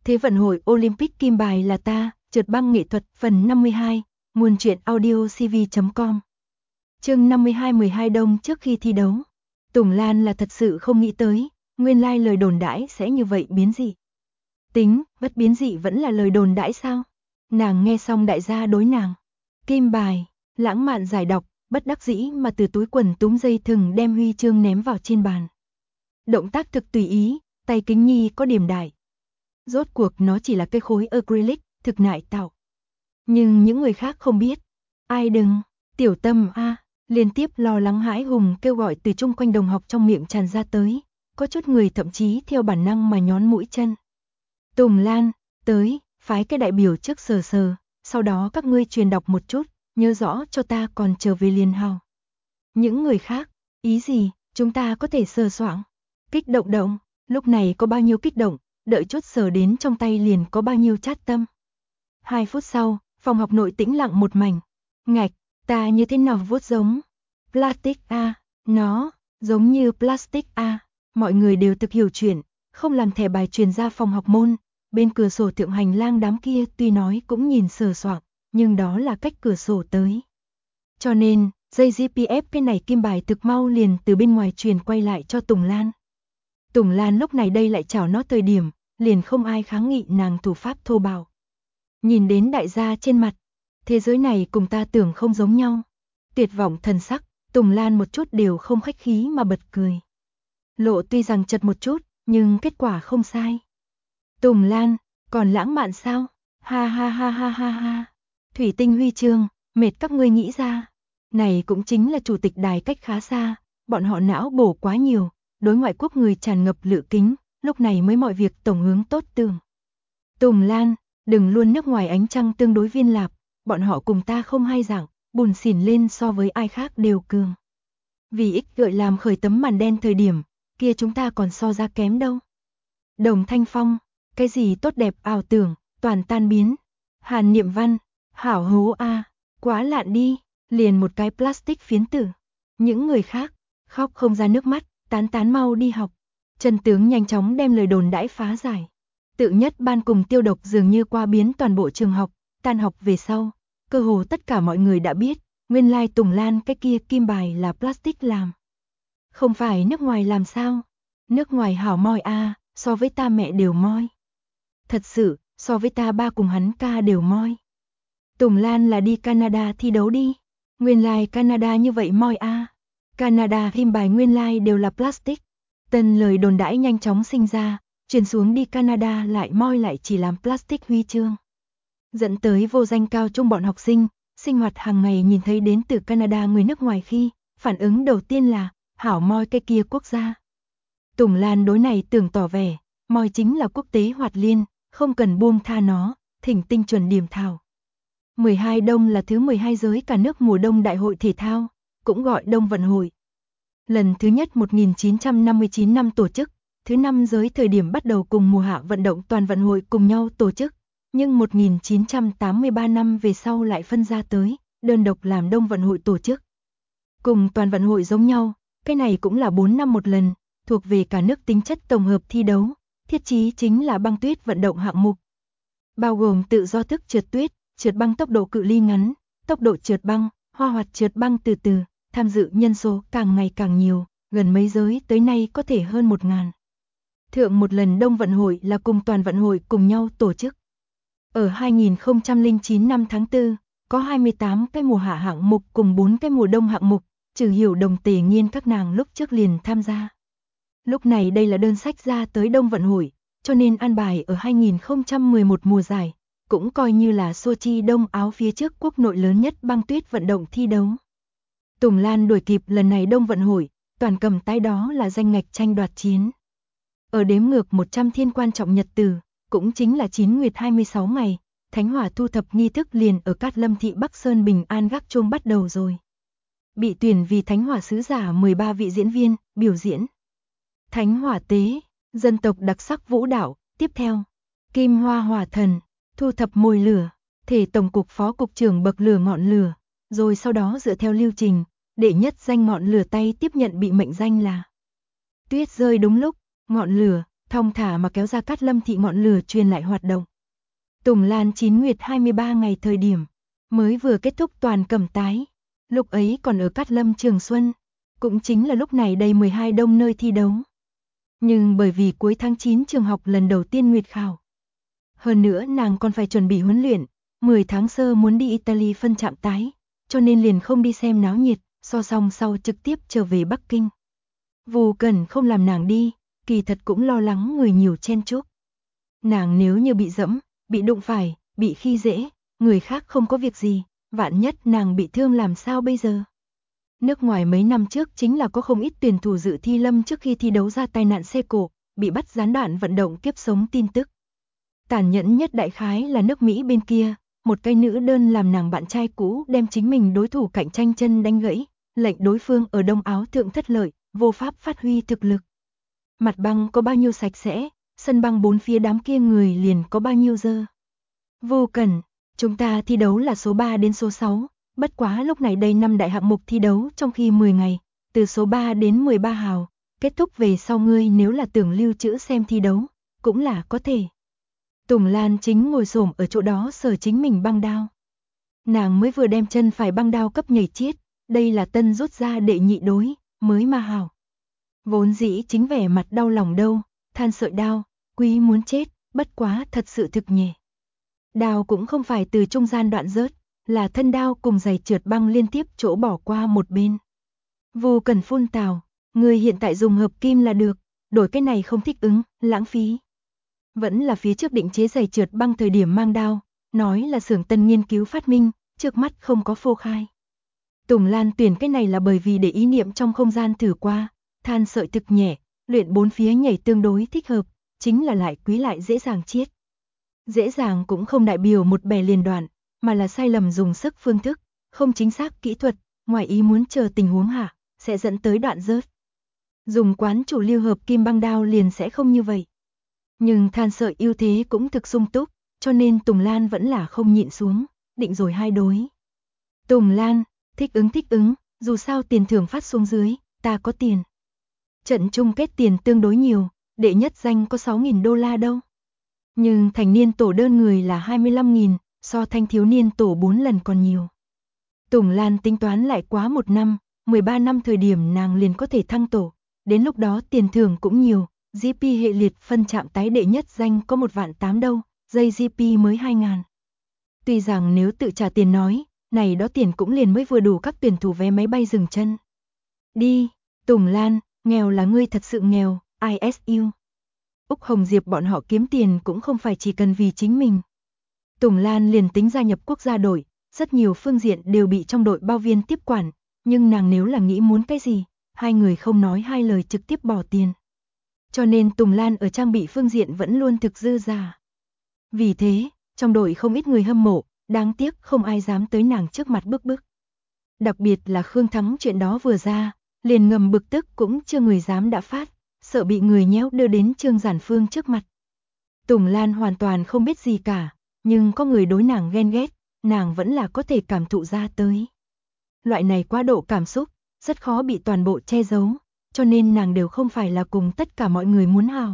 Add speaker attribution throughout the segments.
Speaker 1: Thế vận hội Olympic kim bài là ta, trượt băng nghệ thuật phần 52, nguồn truyện audio cv.com. Chương 52 12 đông trước khi thi đấu. Tùng Lan là thật sự không nghĩ tới, nguyên lai lời đồn đãi sẽ như vậy biến dị. Tính, bất biến dị vẫn là lời đồn đãi sao? Nàng nghe xong đại gia đối nàng. Kim bài, lãng mạn giải đọc, bất đắc dĩ mà từ túi quần túm dây thừng đem huy chương ném vào trên bàn. Động tác thực tùy ý, tay kính nhi có điểm đại. Rốt cuộc nó chỉ là cây khối acrylic, thực nại tạo. Nhưng những người khác không biết. Ai đừng, tiểu tâm a, liên tiếp lo lắng hãi hùng kêu gọi từ chung quanh đồng học trong miệng tràn ra tới. Có chút người thậm chí theo bản năng mà nhón mũi chân. Tùng Lan, tới, phái cái đại biểu trước sờ sờ, sau đó các ngươi truyền đọc một chút, nhớ rõ cho ta còn trở về liền hào. Những người khác, ý gì, chúng ta có thể sờ soạng. Kích động động, lúc này có bao nhiêu kích động, đợi chút sờ đến trong tay liền có bao nhiêu chát tâm. 2 phút sau, phòng học nội tĩnh lặng một mảnh. Ngạch, ta như thế nào vuốt giống? Plastic a, nó, giống như plastic a. Mọi người đều thực hiểu chuyện, không làm thẻ bài truyền ra phòng học môn. Bên cửa sổ thượng hành lang đám kia tuy nói cũng nhìn sờ soạng, nhưng đó là cách cửa sổ tới. Cho nên, dây GPF cái này kim bài thực mau liền từ bên ngoài truyền quay lại cho Tùng Lan. Tùng Lan lúc này đây lại chào nó thời điểm, liền không ai kháng nghị nàng thủ pháp thô bạo. Nhìn đến đại gia trên mặt, thế giới này cùng ta tưởng không giống nhau. Tuyệt vọng thần sắc, Tùng Lan một chút đều không khách khí mà bật cười. Lộ tuy rằng chật một chút, nhưng kết quả không sai. Tùng Lan, còn lãng mạn sao? Ha ha ha ha ha ha. Thủy tinh huy chương, mệt các ngươi nghĩ ra. Này cũng chính là chủ tịch đài cách khá xa, bọn họ não bổ quá nhiều, đối ngoại quốc người tràn ngập lự kính, lúc này mới mọi việc tổng hướng tốt tưởng. Tùng Lan, đừng luôn nước ngoài ánh trăng tương đối viên lạp, bọn họ cùng ta không hai dạng, bùn xỉn lên so với ai khác đều cường. Vì ích gợi làm khởi tấm màn đen thời điểm, kia chúng ta còn so ra kém đâu. Đồng Thanh Phong, cái gì tốt đẹp ảo tưởng, toàn tan biến. Hàn Niệm Văn, hảo hố a, quá lạn đi, liền một cái plastic phiến tử. Những người khác, khóc không ra nước mắt, tán mau đi học. Trần Tướng nhanh chóng đem lời đồn đãi phá giải. Tự nhất ban cùng tiêu độc dường như qua biến toàn bộ trường học, tan học về sau, cơ hồ tất cả mọi người đã biết, nguyên lai Tùng Lan cái kia kim bài là plastic làm. Không phải nước ngoài làm sao? Nước ngoài hảo moi a, so với ta mẹ đều moi. Thật sự, so với ta ba cùng hắn ca đều moi. Tùng Lan là đi Canada thi đấu đi. Nguyên lai Canada như vậy moi a. Canada kim bài nguyên lai đều là plastic. Tân lời đồn đãi nhanh chóng sinh ra, truyền xuống đi Canada lại moi lại chỉ làm plastic huy chương. Dẫn tới vô danh cao trung bọn học sinh, sinh hoạt hàng ngày nhìn thấy đến từ Canada người nước ngoài khi, phản ứng đầu tiên là, hảo moi cái kia quốc gia. Tùng Lan đối này tưởng tỏ vẻ, moi chính là quốc tế hoạt liên, không cần buông tha nó, thỉnh tinh chuẩn điểm thảo. 12 đông là thứ 12 giới cả nước mùa đông đại hội thể thao, cũng gọi đông vận hội. Lần thứ nhất 1959 năm tổ chức, thứ 5 giới thời điểm bắt đầu cùng mùa hạ vận động toàn vận hội cùng nhau tổ chức, nhưng 1983 năm về sau lại phân ra tới, đơn độc làm đông vận hội tổ chức. Cùng toàn vận hội giống nhau, cái này cũng là 4 năm một lần, thuộc về cả nước tính chất tổng hợp thi đấu, thiết chí chính là băng tuyết vận động hạng mục. Bao gồm tự do thức trượt tuyết, trượt băng tốc độ cự ly ngắn, tốc độ trượt băng, hoa hoạt trượt băng từ từ, tham dự nhân số càng ngày càng nhiều, gần mấy giới tới nay có thể hơn 1000. Thượng một lần đông vận hội là cùng toàn vận hội cùng nhau tổ chức. Ở 2009 năm tháng 4, có 28 cái mùa hạ hạng mục cùng 4 cái mùa đông hạng mục, Trừ Hiểu Đồng Tề Nghiên các nàng lúc trước liền tham gia. Lúc này đây là đơn sách ra tới đông vận hội, cho nên an bài ở 2011 mùa giải, cũng coi như là Sochi Đông Áo phía trước quốc nội lớn nhất băng tuyết vận động thi đấu. Tùng Lan đuổi kịp lần này đông vận hội, toàn cầm tay đó là danh ngạch tranh đoạt chiến. Ở đếm ngược 100 thiên quan trọng nhật tử, cũng chính là 9 nguyệt 26 ngày, Thánh Hỏa thu thập nghi thức liền ở Cát Lâm thị Bắc Sơn Bình An gác chuông bắt đầu rồi. Bị tuyển vì Thánh Hỏa sứ giả 13 vị diễn viên, biểu diễn Thánh Hỏa tế, dân tộc đặc sắc vũ đạo, tiếp theo, Kim Hoa Hỏa Thần, thu thập mồi lửa, thể tổng cục phó cục trưởng bậc lửa ngọn lửa, rồi sau đó dựa theo lưu trình, đệ nhất danh ngọn lửa tay tiếp nhận bị mệnh danh là Tuyết rơi đúng lúc, ngọn lửa, thong thả mà kéo ra Cát Lâm thị ngọn lửa truyền lại hoạt động. Tùng Lan 9 nguyệt 23 ngày thời điểm, mới vừa kết thúc toàn cẩm tái, lúc ấy còn ở Cát Lâm Trường Xuân, cũng chính là lúc này đầy 12 đông nơi thi đấu. Nhưng bởi vì cuối tháng 9 trường học lần đầu tiên nguyệt khảo. Hơn nữa nàng còn phải chuẩn bị huấn luyện, 10 tháng sơ muốn đi Italy phân trạm tái, cho nên liền không đi xem náo nhiệt, so xong sau trực tiếp trở về Bắc Kinh. Vu Cẩn không làm nàng đi, kỳ thật cũng lo lắng người nhiều chen chúc. Nàng nếu như bị dẫm, bị đụng phải, bị khi dễ, người khác không có việc gì, vạn nhất nàng bị thương làm sao bây giờ? Nước ngoài mấy năm trước chính là có không ít tuyển thủ dự thi lâm trước khi thi đấu ra tai nạn xe cộ, bị bắt gián đoạn vận động kiếp sống tin tức. Tàn nhẫn nhất đại khái là nước Mỹ bên kia, một cái nữ đơn làm nàng bạn trai cũ đem chính mình đối thủ cạnh tranh chân đánh gãy, lệnh đối phương ở Đông Áo thượng thất lợi, vô pháp phát huy thực lực. Mặt băng có bao nhiêu sạch sẽ, sân băng bốn phía đám kia người liền có bao nhiêu dơ. Vô Cẩn, chúng ta thi đấu là số 3 đến số 6, bất quá lúc này đây 5 đại hạng mục thi đấu trong khi 10 ngày, từ số 3 đến 13 hào, kết thúc về sau ngươi nếu là tưởng lưu trữ xem thi đấu, cũng là có thể. Tùng Lan chính ngồi xổm ở chỗ đó sờ chính mình băng đao. Nàng mới vừa đem chân phải băng đao cấp nhảy chiết, đây là tân rút ra đệ nhị đối, mới mà hảo. Vốn dĩ chính vẻ mặt đau lòng đâu, than sợi đao, quý muốn chết, bất quá thật sự thực nhẹ. Đao cũng không phải từ trung gian đoạn rớt, là thân đao cùng giày trượt băng liên tiếp chỗ bỏ qua một bên. Vô Cần phun tào, người hiện tại dùng hợp kim là được, đổi cái này không thích ứng, lãng phí. Vẫn là phía trước định chế giày trượt băng thời điểm mang đao, nói là xưởng tân nghiên cứu phát minh, trước mắt không có phô khai. Tùng Lan tuyển cái này là bởi vì để ý niệm trong không gian thử qua, than sợi thực nhẹ, luyện bốn phía nhảy tương đối thích hợp, chính là lại quý lại dễ dàng chiết. Dễ dàng cũng không đại biểu một bè liền đoạn, mà là sai lầm dùng sức phương thức, không chính xác kỹ thuật, ngoài ý muốn chờ tình huống hạ, sẽ dẫn tới đoạn rớt. Dùng quán chủ lưu hợp kim băng đao liền sẽ không như vậy. Nhưng than sợi ưu thế cũng thực sung túc, cho nên Tùng Lan vẫn là không nhịn xuống, định rồi hai đối. Tùng Lan, thích ứng, dù sao tiền thưởng phát xuống dưới, ta có tiền. Trận chung kết tiền tương đối nhiều, đệ nhất danh có 6.000 đô la đâu. Nhưng thành niên tổ đơn người là 25.000, so thanh thiếu niên tổ 4 lần còn nhiều. Tùng Lan tính toán lại quá 1 năm, 13 năm thời điểm nàng liền có thể thăng tổ, đến lúc đó tiền thưởng cũng nhiều, GP hệ liệt phân trạm tái đệ nhất danh có 1.800.000 đâu, dây GP mới 2.000. Tuy rằng nếu tự trả tiền nói, này đó tiền cũng liền mới vừa đủ các tuyển thủ vé máy bay dừng chân. Đi, Tùng Lan, nghèo là ngươi thật sự nghèo, ISU. Úc Hồng Diệp bọn họ kiếm tiền cũng không phải chỉ cần vì chính mình. Tùng Lan liền tính gia nhập quốc gia đội, rất nhiều phương diện đều bị trong đội bao viên tiếp quản, nhưng nàng nếu là nghĩ muốn cái gì, hai người không nói hai lời trực tiếp bỏ tiền. Cho nên Tùng Lan ở trang bị phương diện vẫn luôn thực dư giả. Vì thế, trong đội không ít người hâm mộ, đáng tiếc không ai dám tới nàng trước mặt bức. Đặc biệt là Khương Thắng chuyện đó vừa ra, liền ngầm bực tức cũng chưa người dám đã phát, sợ bị người nhéo đưa đến Trương Giản Phương trước mặt. Tùng Lan hoàn toàn không biết gì cả, nhưng có người đối nàng ghen ghét, nàng vẫn là có thể cảm thụ ra tới. Loại này quá độ cảm xúc, rất khó bị toàn bộ che giấu, cho nên nàng đều không phải là cùng tất cả mọi người muốn hào.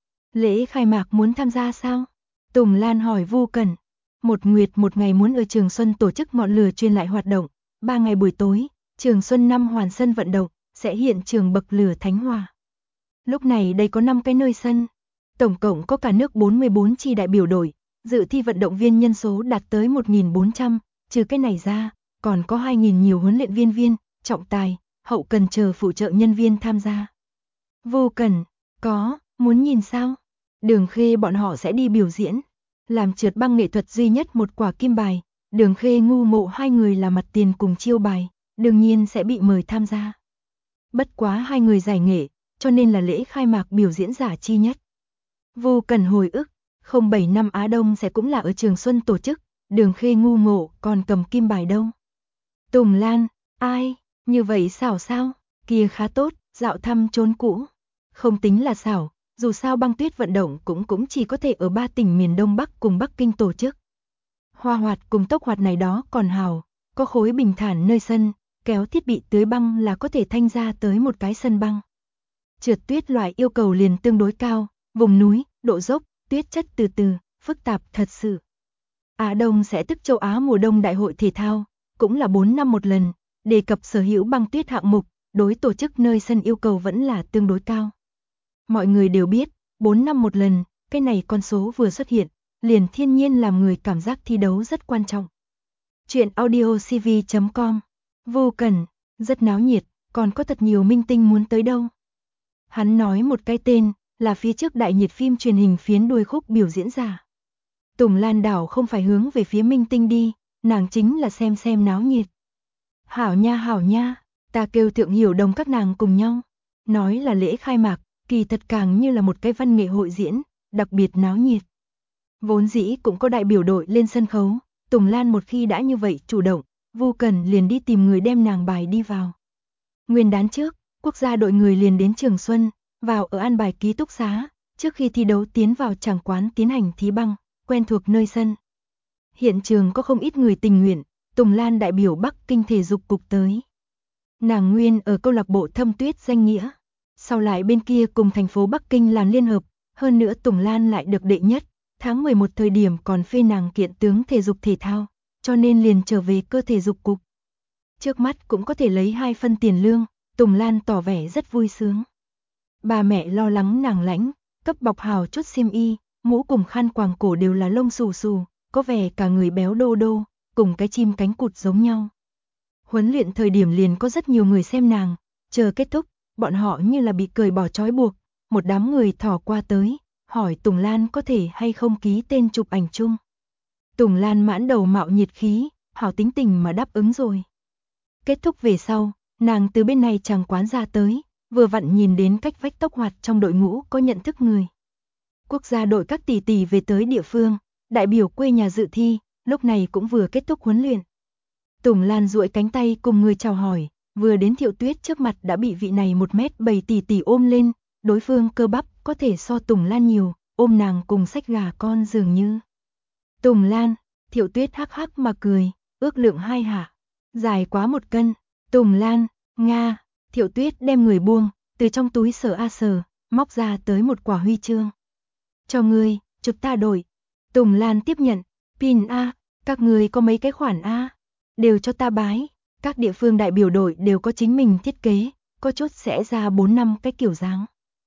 Speaker 1: Lễ khai mạc muốn tham gia sao? Tùng Lan hỏi Vu Cẩn. Một nguyệt một ngày muốn ở Trường Xuân tổ chức ngọn lửa truyền lại hoạt động, 3 ngày buổi tối, Trường Xuân 5 hoàn sân vận động, sẽ hiện trường bậc lửa Thánh Hòa. Lúc này đây có 5 cái nơi sân, tổng cộng có cả nước 44 chi đại biểu đội, dự thi vận động viên nhân số đạt tới 1.400, trừ cái này ra, còn có 2.000 nhiều huấn luyện viên, trọng tài, hậu cần chờ phụ trợ nhân viên tham gia. Vô Cẩn, có, muốn nhìn sao? Đường Khê bọn họ sẽ đi biểu diễn, làm trượt băng nghệ thuật duy nhất một quả kim bài, Đường Khê ngu mộ hai người là mặt tiền cùng chiêu bài, đương nhiên sẽ bị mời tham gia. Bất quá hai người giải nghệ, cho nên là lễ khai mạc biểu diễn giả chi nhất. Vô Cần hồi ức, 07 năm Á Đông sẽ cũng là ở Trường Xuân tổ chức, Đường Khê ngu ngộ còn cầm kim bài đâu. Tùng Lan, ai, như vậy xảo sao, kia khá tốt, dạo thăm chốn cũ. Không tính là xảo, dù sao băng tuyết vận động cũng chỉ có thể ở 3 tỉnh miền Đông Bắc cùng Bắc Kinh tổ chức. Hoa hoạt cùng tốc hoạt này đó còn hào, có khối bình thản nơi sân, kéo thiết bị tưới băng là có thể thanh ra tới một cái sân băng. Trượt tuyết loại yêu cầu liền tương đối cao, vùng núi, độ dốc, tuyết chất từ từ, phức tạp thật sự. Á Đông sẽ tức châu Á mùa đông đại hội thể thao, cũng là 4 năm một lần, đề cập sở hữu băng tuyết hạng mục, đối tổ chức nơi sân yêu cầu vẫn là tương đối cao. Mọi người đều biết, 4 năm một lần, cái này con số vừa xuất hiện, liền thiên nhiên làm người cảm giác thi đấu rất quan trọng. Chuyện audio cv.com, Vô Cần, rất náo nhiệt, còn có thật nhiều minh tinh muốn tới đâu. Hắn nói một cái tên, là phía trước đại nhiệt phim truyền hình phiến đuôi khúc biểu diễn giả. Tùng Lan đảo không phải hướng về phía minh tinh đi, nàng chính là xem náo nhiệt. Hảo nha, ta kêu Thượng Hiểu Đồng các nàng cùng nhau. Nói là lễ khai mạc, kỳ thật càng như là một cái văn nghệ hội diễn, đặc biệt náo nhiệt. Vốn dĩ cũng có đại biểu đội lên sân khấu, Tùng Lan một khi đã như vậy chủ động, Vô Cần liền đi tìm người đem nàng bài đi vào. Nguyên đán trước, quốc gia đội người liền đến Trường Xuân, vào ở an bài ký túc xá, trước khi thi đấu tiến vào tràng quán tiến hành thí băng, quen thuộc nơi sân. Hiện trường có không ít người tình nguyện, Tùng Lan đại biểu Bắc Kinh thể dục cục tới. Nàng nguyên ở câu lạc bộ Thâm Tuyết danh nghĩa, sau lại bên kia cùng thành phố Bắc Kinh làm liên hợp, hơn nữa Tùng Lan lại được đệ nhất, tháng 11 thời điểm còn phê nàng kiện tướng thể dục thể thao, cho nên liền trở về cơ thể dục cục. Trước mắt cũng có thể lấy 2 phân tiền lương, Tùng Lan tỏ vẻ rất vui sướng. Bà mẹ lo lắng nàng lãnh, cấp bọc hào chút xiêm y, mũ cùng khăn quàng cổ đều là lông xù xù, có vẻ cả người béo đô đô, cùng cái chim cánh cụt giống nhau. Huấn luyện thời điểm liền có rất nhiều người xem nàng, chờ kết thúc, bọn họ như là bị cởi bỏ trói buộc, một đám người thò qua tới, hỏi Tùng Lan có thể hay không ký tên chụp ảnh chung. Tùng Lan mãn đầu mạo nhiệt khí, hảo tính tình mà đáp ứng rồi. Kết thúc về sau, nàng từ bên này tràng quán ra tới, vừa vặn nhìn đến cách vách tốc hoạt trong đội ngũ có nhận thức người. Quốc gia đội các tỷ tỷ về tới địa phương, đại biểu quê nhà dự thi, lúc này cũng vừa kết thúc huấn luyện. Tùng Lan duỗi cánh tay cùng người chào hỏi, vừa đến Thiệu Tuyết trước mặt đã bị vị này 1m7 tỷ tỷ ôm lên, đối phương cơ bắp có thể so Tùng Lan nhiều, ôm nàng cùng xách gà con dường như. Tùng Lan, Thiệu Tuyết hắc hắc mà cười, ước lượng 2 hạ, dài quá 1 cân. Tùng Lan, Nga, Thiệu Tuyết đem người buông, từ trong túi sờ a sờ, móc ra tới một quả huy chương. Cho ngươi, chụp ta đổi. Tùng Lan tiếp nhận, pin a, các người có mấy cái khoản a, đều cho ta bái. Các địa phương đại biểu đội đều có chính mình thiết kế, có chút sẽ ra 4 năm cái kiểu dáng.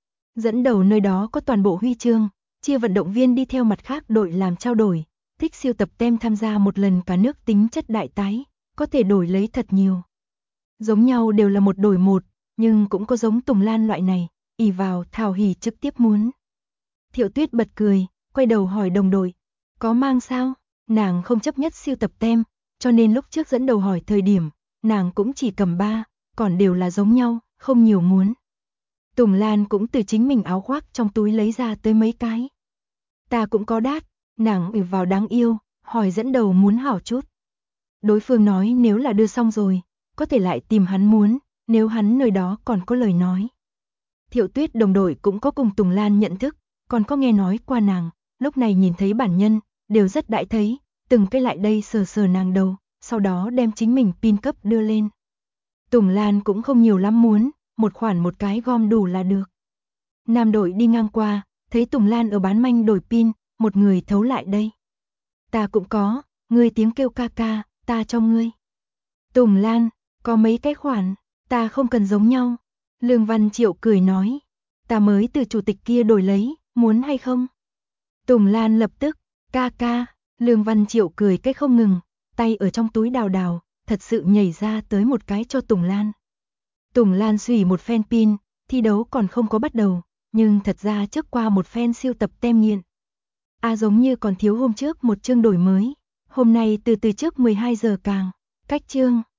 Speaker 1: Dẫn đầu nơi đó có toàn bộ huy chương, chia vận động viên đi theo mặt khác đội làm trao đổi, thích siêu tập tem tham gia một lần cả nước tính chất đại tái, có thể đổi lấy thật nhiều. Giống nhau đều là một đổi một, nhưng cũng có giống Tùng Lan loại này, ỷ vào thảo hỉ trực tiếp muốn. Thiệu Tuyết bật cười, quay đầu hỏi đồng đội, có mang sao? Nàng không chấp nhất siêu tập tem, cho nên lúc trước dẫn đầu hỏi thời điểm, nàng cũng chỉ cầm 3, còn đều là giống nhau, không nhiều muốn. Tùng Lan cũng từ chính mình áo khoác trong túi lấy ra tới mấy cái. Ta cũng có đát, nàng ỷ vào đáng yêu, hỏi dẫn đầu muốn hảo chút. Đối phương nói nếu là đưa xong rồi, có thể lại tìm hắn muốn, nếu hắn nơi đó còn có lời nói. Thiệu Tuyết đồng đội cũng có cùng Tùng Lan nhận thức, còn có nghe nói qua nàng, lúc này nhìn thấy bản nhân, đều rất đại thấy, từng cái lại đây sờ sờ nàng đầu, sau đó đem chính mình pin cấp đưa lên. Tùng Lan cũng không nhiều lắm muốn, một khoản một cái gom đủ là được. Nam đội đi ngang qua, thấy Tùng Lan ở bán manh đổi pin, một người thấu lại đây. Ta cũng có, ngươi tiếng kêu ca ca, ta cho ngươi. Tùng Lan, có mấy cái khoản, ta không cần giống nhau. Lương Văn Triệu cười nói, ta mới từ chủ tịch kia đổi lấy, muốn hay không? Tùng Lan lập tức, ca ca, Lương Văn Triệu cười cái không ngừng, tay ở trong túi đào đào, thật sự nhảy ra tới một cái cho Tùng Lan. Tùng Lan xùy một phen pin, thi đấu còn không có bắt đầu, nhưng thật ra trước qua một phen siêu tập tem nghiện. Giống như còn thiếu hôm trước một chương đổi mới, hôm nay từ trước 12 giờ càng, cách chương.